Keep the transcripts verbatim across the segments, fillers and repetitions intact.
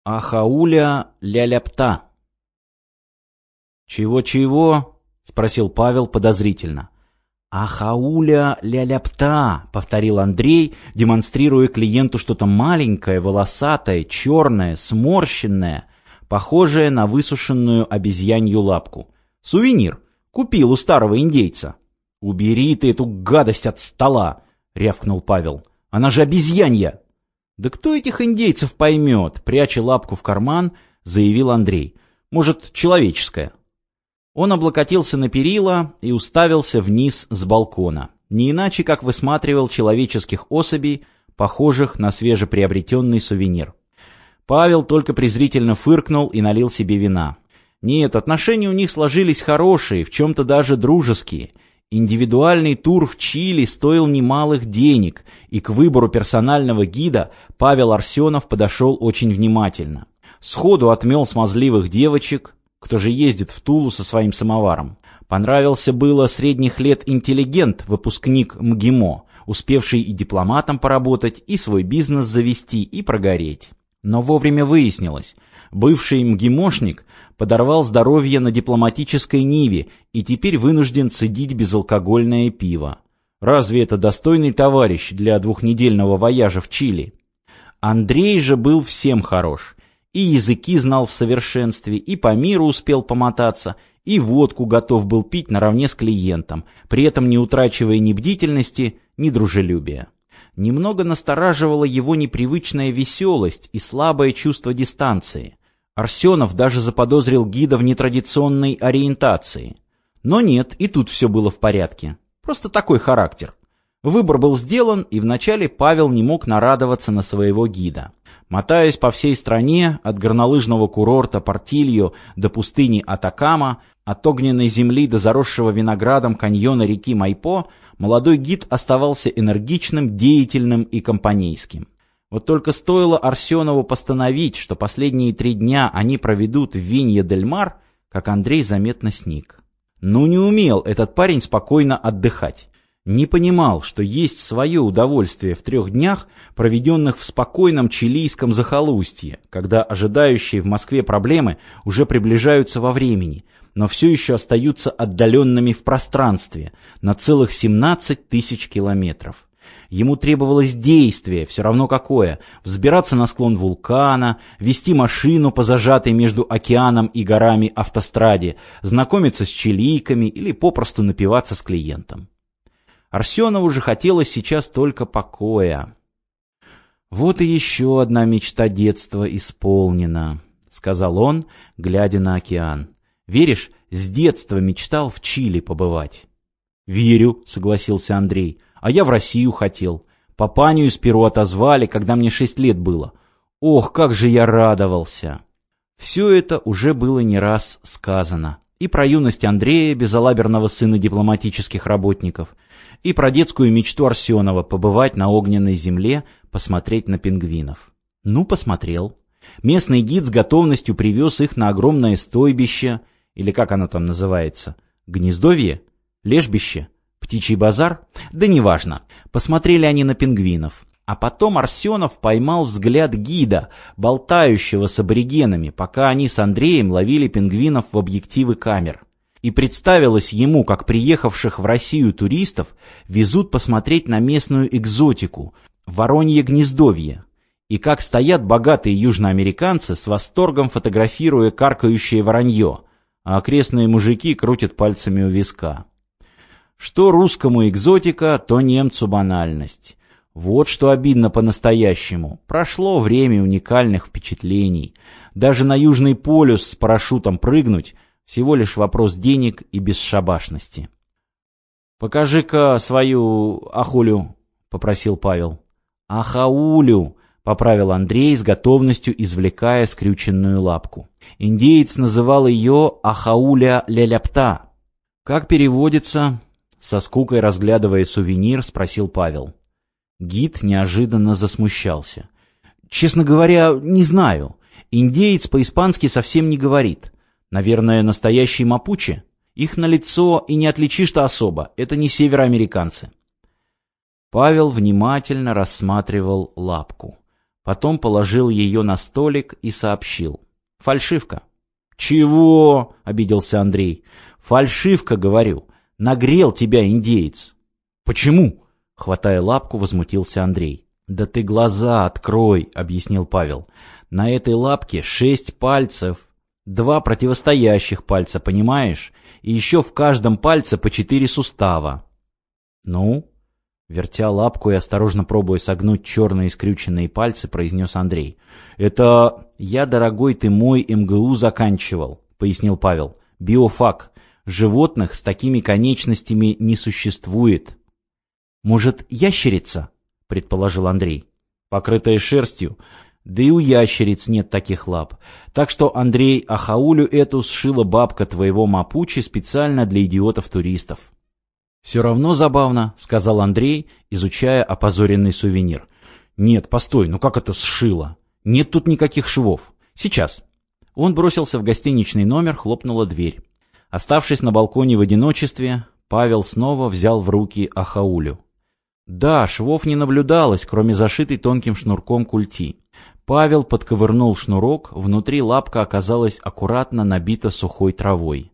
Ахауля ля-ляпта. «Чего-чего?» — спросил Павел подозрительно. «Ахауля ля-ляпта», — повторил Андрей, демонстрируя клиенту что-то маленькое, волосатое, черное, сморщенное, похожее на высушенную обезьянью лапку. «Сувенир. Купил у старого индейца». «Убери ты эту гадость от стола!» — рявкнул Павел. «Она же обезьянья!» «Да кто этих индейцев поймет?» — пряча лапку в карман, заявил Андрей. «Может, человеческая?» Он облокотился на перила и уставился вниз с балкона, не иначе как высматривал человеческих особей, похожих на свежеприобретенный сувенир. Павел только презрительно фыркнул и налил себе вина. Нет, отношения у них сложились хорошие, в чем-то даже дружеские. Индивидуальный тур в Чили стоил немалых денег, и к выбору персонального гида Павел Арсенов подошел очень внимательно. Сходу отмел смазливых девочек, кто же ездит в Тулу со своим самоваром. Понравился было средних лет интеллигент, выпускник МГИМО, успевший и дипломатом поработать, и свой бизнес завести, и прогореть. Но вовремя выяснилось, бывший МГИМОшник подорвал здоровье на дипломатической ниве и теперь вынужден цедить безалкогольное пиво. Разве это достойный товарищ для двухнедельного вояжа в Чили? Андрей же был всем хорош. И языки знал в совершенстве, и по миру успел помотаться, и водку готов был пить наравне с клиентом, при этом не утрачивая ни бдительности, ни дружелюбия. Немного настораживала его непривычная веселость и слабое чувство дистанции. Арсенов даже заподозрил гида в нетрадиционной ориентации. Но нет, и тут все было в порядке. Просто такой характер. Выбор был сделан, и вначале Павел не мог нарадоваться на своего гида. Мотаясь по всей стране, от горнолыжного курорта Портильо до пустыни Атакама, от огненной земли до заросшего виноградом каньона реки Майпо, молодой гид оставался энергичным, деятельным и компанейским. Вот только стоило Арсенову постановить, что последние три дня они проведут в Винья-дель-Мар, как Андрей заметно сник. Ну не умел этот парень спокойно отдыхать. Не понимал, что есть свое удовольствие в трех днях, проведенных в спокойном чилийском захолустье, когда ожидающие в Москве проблемы уже приближаются во времени, но все еще остаются отдаленными в пространстве на целых семнадцать тысяч километров. Ему требовалось действие, все равно какое, взбираться на склон вулкана, вести машину по зажатой между океаном и горами автостраде, знакомиться с чилийками или попросту напиваться с клиентом. Арсенову же хотелось сейчас только покоя. «Вот и еще одна мечта детства исполнена», — сказал он, глядя на океан. «Веришь, с детства мечтал в Чили побывать». «Верю», — согласился Андрей, — «а я в Россию хотел. Папаню из Перу отозвали, когда мне шесть лет было. Ох, как же я радовался!» Все это уже было не раз сказано. И про юность Андрея, безалаберного сына дипломатических работников, и про детскую мечту Арсенова побывать на огненной земле, посмотреть на пингвинов. Ну, посмотрел. Местный гид с готовностью привез их на огромное стойбище, или как оно там называется, гнездовье, лежбище, птичий базар, да неважно. Посмотрели они на пингвинов. А потом Арсенов поймал взгляд гида, болтающего с аборигенами, пока они с Андреем ловили пингвинов в объективы камер. И представилось ему, как приехавших в Россию туристов везут посмотреть на местную экзотику, воронье гнездовье, и как стоят богатые южноамериканцы с восторгом фотографируя каркающее воронье, а окрестные мужики крутят пальцами у виска. Что русскому экзотика, то немцу банальность. Вот что обидно по-настоящему. Прошло время уникальных впечатлений. Даже на Южный полюс с парашютом прыгнуть — всего лишь вопрос денег и бесшабашности. «Покажи-ка свою ахулю», — попросил Павел. «Ахаулю», — поправил Андрей с готовностью, извлекая скрюченную лапку. Индеец называл ее Ахауля ля-ляпта. «Как переводится?» — со скукой разглядывая сувенир, спросил Павел. Гид неожиданно засмущался. «Честно говоря, не знаю. Индеец по-испански совсем не говорит. Наверное, настоящий мапуче? Их на лицо и не отличишь-то особо. Это не североамериканцы». Павел внимательно рассматривал лапку. Потом положил ее на столик и сообщил. Фальшивка. «Чего?» — обиделся Андрей. «Фальшивка, говорю. Нагрел тебя индеец». «Почему?» — хватая лапку, возмутился Андрей. «Да ты глаза открой», — объяснил Павел. «На этой лапке шесть пальцев. Два противостоящих пальца, понимаешь? И еще в каждом пальце по четыре сустава». «Ну?» — вертя лапку и осторожно пробуя согнуть черные скрюченные пальцы, произнес Андрей. «Это я, дорогой ты мой, эм гэ у заканчивал», — пояснил Павел. «Биофак. Животных с такими конечностями не существует». «Может, ящерица?» — предположил Андрей. «Покрытая шерстью. Да и у ящериц нет таких лап. Так что, Андрей, ахаулю эту сшила бабка твоего Мапучи специально для идиотов-туристов». «Все равно забавно», — сказал Андрей, изучая опозоренный сувенир. «Нет, постой, ну как это сшила? Нет тут никаких швов. Сейчас». Он бросился в гостиничный номер, хлопнула дверь. Оставшись на балконе в одиночестве, Павел снова взял в руки ахаулю. Да, швов не наблюдалось, кроме зашитой тонким шнурком культи. Павел подковырнул шнурок, внутри лапка оказалась аккуратно набита сухой травой.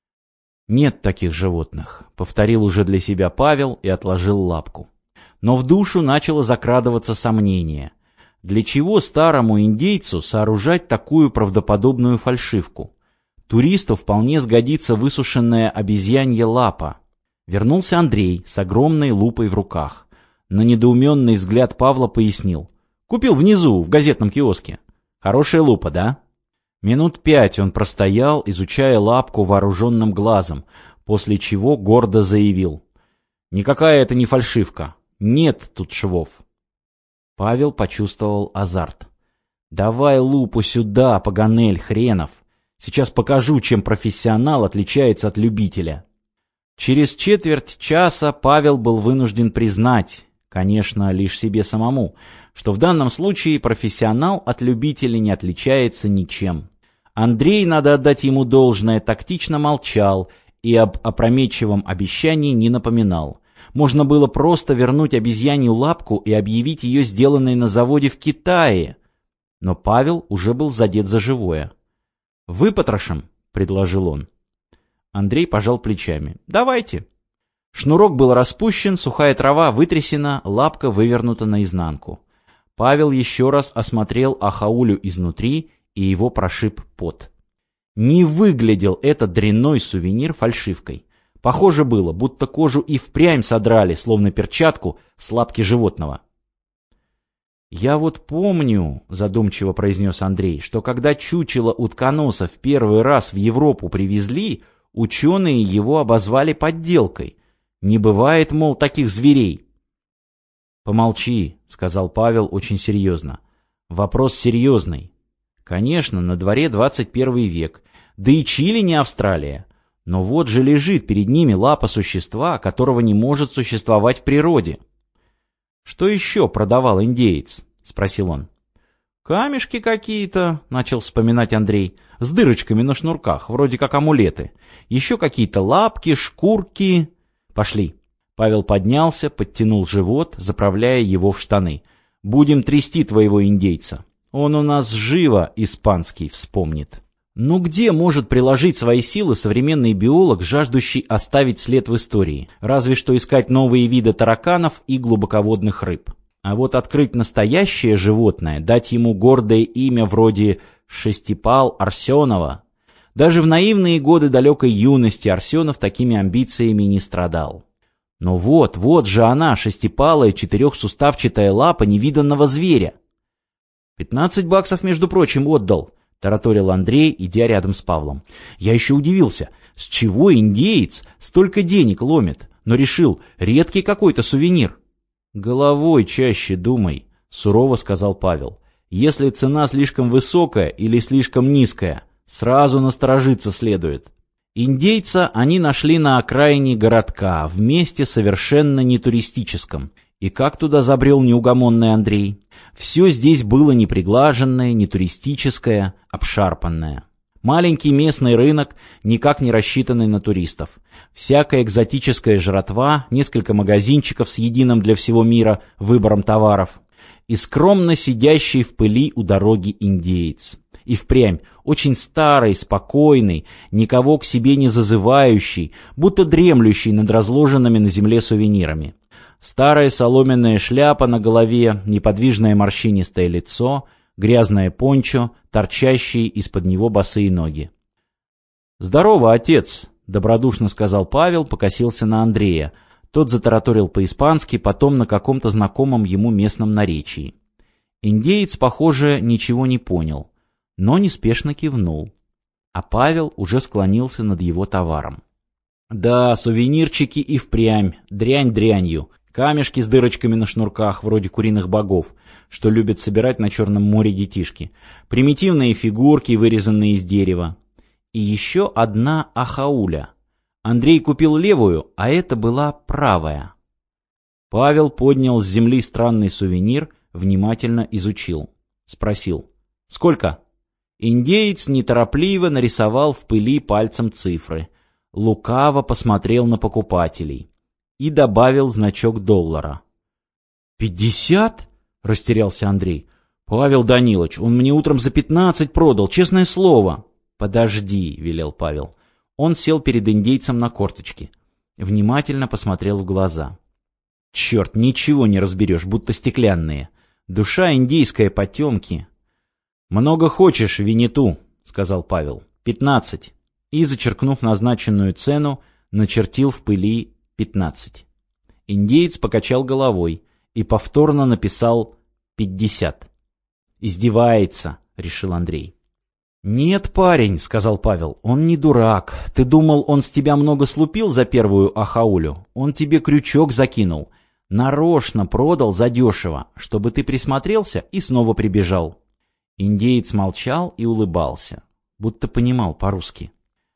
«Нет таких животных», — повторил уже для себя Павел и отложил лапку. Но в душу начало закрадываться сомнение. Для чего старому индейцу сооружать такую правдоподобную фальшивку? Туристу вполне сгодится высушенная обезьянья лапа. Вернулся Андрей с огромной лупой в руках. На недоуменный взгляд Павла пояснил. «Купил внизу, в газетном киоске. Хорошая лупа, да?» Минут пять он простоял, изучая лапку вооруженным глазом, после чего гордо заявил. «Никакая это не фальшивка. Нет тут швов». Павел почувствовал азарт. «Давай лупу сюда, Паганель хренов. Сейчас покажу, чем профессионал отличается от любителя». Через четверть часа Павел был вынужден признать, конечно, лишь себе самому, что в данном случае профессионал от любителя не отличается ничем. Андрей, надо отдать ему должное, тактично молчал и об опрометчивом обещании не напоминал. Можно было просто вернуть обезьянью лапку и объявить ее сделанной на заводе в Китае. Но Павел уже был задет за живое. «Выпотрошим», — предложил он. Андрей пожал плечами. «Давайте». Шнурок был распущен, сухая трава вытрясена, лапка вывернута наизнанку. Павел еще раз осмотрел ахаулю изнутри, и его прошиб пот. Не выглядел этот дрянной сувенир фальшивкой. Похоже было, будто кожу и впрямь содрали, словно перчатку, с лапки животного. «Я вот помню, — задумчиво произнес Андрей, — что когда чучело утконоса в первый раз в Европу привезли, ученые его обозвали подделкой. Не бывает, мол, таких зверей». «Помолчи, — сказал Павел очень серьезно. — Вопрос серьезный. Конечно, на дворе двадцать первый век, да и Чили не Австралия. Но вот же лежит перед ними лапа существа, которого не может существовать в природе». «Что еще продавал индеец?» — спросил он. «Камешки какие-то, — начал вспоминать Андрей, — с дырочками на шнурках, вроде как амулеты. Еще какие-то лапки, шкурки. Пошли». Павел поднялся, подтянул живот, заправляя его в штаны. «Будем трясти твоего индейца. Он у нас живо испанский вспомнит». Ну где может приложить свои силы современный биолог, жаждущий оставить след в истории? Разве что искать новые виды тараканов и глубоководных рыб. А вот открыть настоящее животное, дать ему гордое имя вроде Шестипал Арсенова. Даже в наивные годы далекой юности Арсенов такими амбициями не страдал. Но вот, вот же она, шестипалая четырехсуставчатая лапа невиданного зверя. «Пятнадцать баксов, между прочим, отдал», — тараторил Андрей, идя рядом с Павлом. «Я еще удивился, с чего индеец столько денег ломит, но решил, редкий какой-то сувенир». «Головой чаще думай», — сурово сказал Павел. «Если цена слишком высокая или слишком низкая, сразу насторожиться следует». Индейца они нашли на окраине городка, в месте совершенно нетуристическом. И как туда забрел неугомонный Андрей? Все здесь было неприглаженное, нетуристическое, обшарпанное. Маленький местный рынок, никак не рассчитанный на туристов. Всякая экзотическая жратва, несколько магазинчиков с единым для всего мира выбором товаров. и скромно сидящий в пыли у дороги индеец. И впрямь очень старый, спокойный, никого к себе не зазывающий, будто дремлющий над разложенными на земле сувенирами. Старая соломенная шляпа на голове, неподвижное морщинистое лицо, грязное пончо, торчащие из-под него босые ноги. «Здорово, отец!» — добродушно сказал Павел, покосился на Андрея. Тот затараторил по-испански, потом на каком-то знакомом ему местном наречии. Индеец, похоже, ничего не понял, но неспешно кивнул. А Павел уже склонился над его товаром. «Да, сувенирчики и впрямь, дрянь дрянью. Камешки с дырочками на шнурках, вроде куриных богов, что любят собирать на Черном море детишки. Примитивные фигурки, вырезанные из дерева. И еще одна ахауля. Андрей купил левую, а это была правая». Павел поднял с земли странный сувенир, внимательно изучил. Спросил: «Сколько?» Индеец неторопливо нарисовал в пыли пальцем цифры. Лукаво посмотрел на покупателей и добавил значок доллара. «Пятьдесят?» — растерялся Андрей. «Павел Данилович, он мне утром за пятнадцать продал, честное слово». «Подожди», — велел Павел. Он сел перед индейцем на корточки. Внимательно посмотрел в глаза. «Черт, ничего не разберешь, будто стеклянные. Душа индейская, потемки». «Много хочешь, Винету», — сказал Павел. «Пятнадцать». И, зачеркнув назначенную цену, начертил в пыли пятнадцать. Индеец покачал головой и повторно написал пятьдесят. «Издевается», — решил Андрей. «Нет, парень», — сказал Павел, — «он не дурак. Ты думал, он с тебя много слупил за первую ахаулю? Он тебе крючок закинул. Нарочно продал задешево, чтобы ты присмотрелся и снова прибежал». Индеец молчал и улыбался, будто понимал по-русски.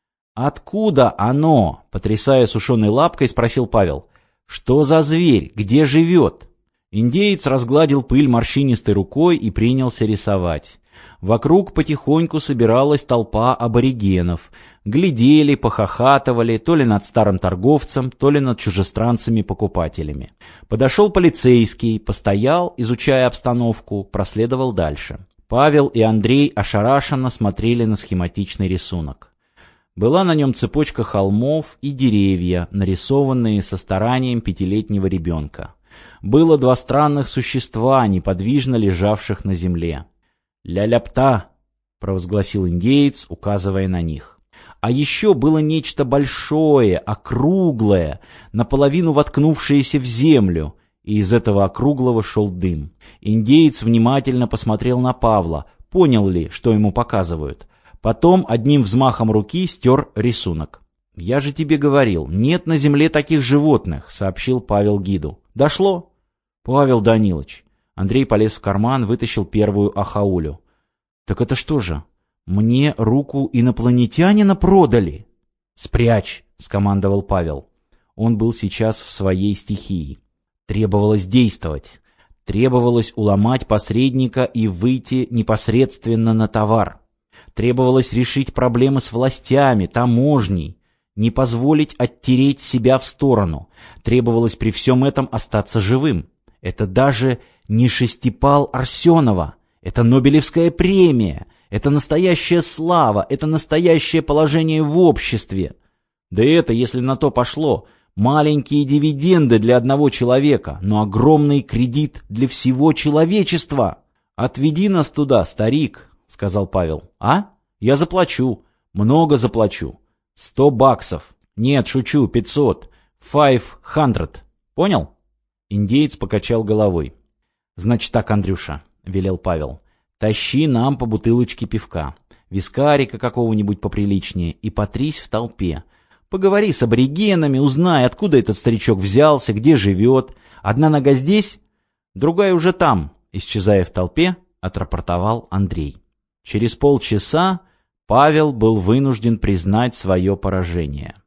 «Откуда оно?» — потрясая сушеной лапкой, спросил Павел. «Что за зверь? Где живет?» Индеец разгладил пыль морщинистой рукой и принялся рисовать. Вокруг потихоньку собиралась толпа аборигенов. Глядели, похохатывали, то ли над старым торговцем, то ли над чужестранцами-покупателями. Подошел полицейский, постоял, изучая обстановку, проследовал дальше. Павел и Андрей ошарашенно смотрели на схематичный рисунок. Была на нем цепочка холмов и деревья, нарисованные со старанием пятилетнего ребенка. Было два странных существа, неподвижно лежавших на земле. «Ля-ляпта», — провозгласил индеец, указывая на них. А еще было нечто большое, округлое, наполовину воткнувшееся в землю, и из этого округлого шел дым. Индеец внимательно посмотрел на Павла, понял ли, что ему показывают. Потом одним взмахом руки стер рисунок. «Я же тебе говорил, нет на земле таких животных», — сообщил Павел гиду. «Дошло?» «Павел Данилович». Андрей полез в карман, вытащил первую ахаулю. «Так это что же, мне руку инопланетянина продали?» «Спрячь», — скомандовал Павел. Он был сейчас в своей стихии. Требовалось действовать. Требовалось уломать посредника и выйти непосредственно на товар. Требовалось решить проблемы с властями, таможней, не позволить оттереть себя в сторону. Требовалось при всем этом остаться живым. Это даже не шестипал Арсенова. Это Нобелевская премия. Это настоящая слава. Это настоящее положение в обществе. Да это, если на то пошло, маленькие дивиденды для одного человека, но огромный кредит для всего человечества. «Отведи нас туда, старик», — сказал Павел. «А? Я заплачу. Много заплачу. Сто баксов. Нет, шучу, пятьсот. Five hundred. Понял?» Индеец покачал головой. «Значит так, Андрюша», — велел Павел, — «тащи нам по бутылочке пивка, вискарика какого-нибудь поприличнее и потрись в толпе. Поговори с аборигенами, узнай, откуда этот старичок взялся, где живет. Одна нога здесь, другая уже там», — исчезая в толпе, отрапортовал Андрей. Через полчаса Павел был вынужден признать свое поражение.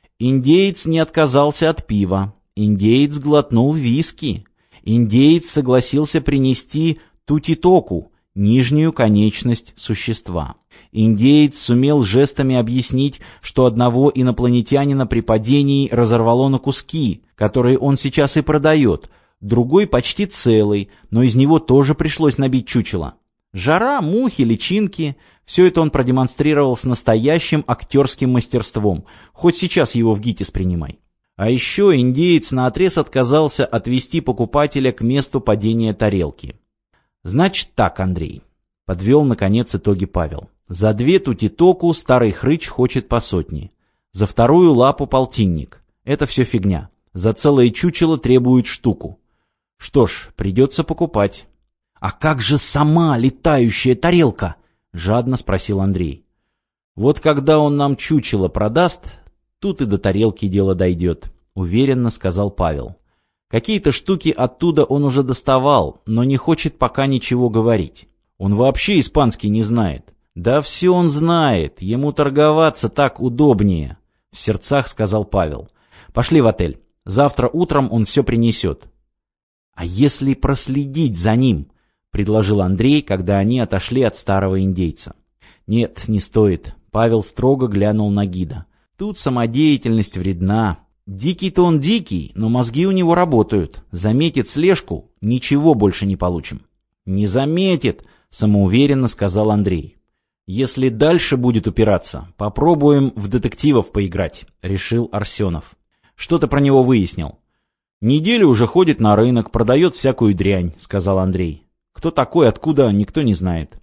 Индеец не отказался от пива. Индеец глотнул виски. Индеец согласился принести тутитоку, нижнюю конечность существа. Индеец сумел жестами объяснить, что одного инопланетянина при падении разорвало на куски, которые он сейчас и продает. другой почти целый, но из него тоже пришлось набить чучело. Жара, мухи, личинки — все это он продемонстрировал с настоящим актерским мастерством, хоть сейчас его в ГИТИС принимай. А еще индеец наотрез отказался отвезти покупателя к месту падения тарелки. «Значит так, Андрей», — подвел наконец итоги Павел. «За две тутитоку старый хрыч хочет по сотне. За вторую лапу полтинник. Это все фигня. За целое чучело требует штуку. Что ж, придется покупать». «А как же сама летающая тарелка?» — жадно спросил Андрей. «Вот когда он нам чучело продаст, тут и до тарелки дело дойдет», — уверенно сказал Павел. «Какие-то штуки оттуда он уже доставал, но не хочет пока ничего говорить. Он вообще испанский не знает». «Да все он знает, ему торговаться так удобнее», — в сердцах сказал Павел. «Пошли в отель. Завтра утром он все принесет». «А если проследить за ним?» — предложил Андрей, когда они отошли от старого индейца. «Нет, не стоит», — Павел строго глянул на гида. «Тут самодеятельность вредна. Дикий-то он дикий, но мозги у него работают. Заметит слежку — ничего больше не получим». «Не заметит», — самоуверенно сказал Андрей. «Если дальше будет упираться, попробуем в детективов поиграть», — решил Арсенов. «Что ты про него выяснил?» «Неделю уже ходит на рынок, продает всякую дрянь», — сказал Андрей. «Кто такой, откуда, никто не знает».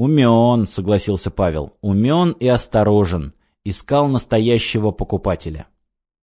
«Умен», — согласился Павел, — «умен и осторожен. Искал настоящего покупателя».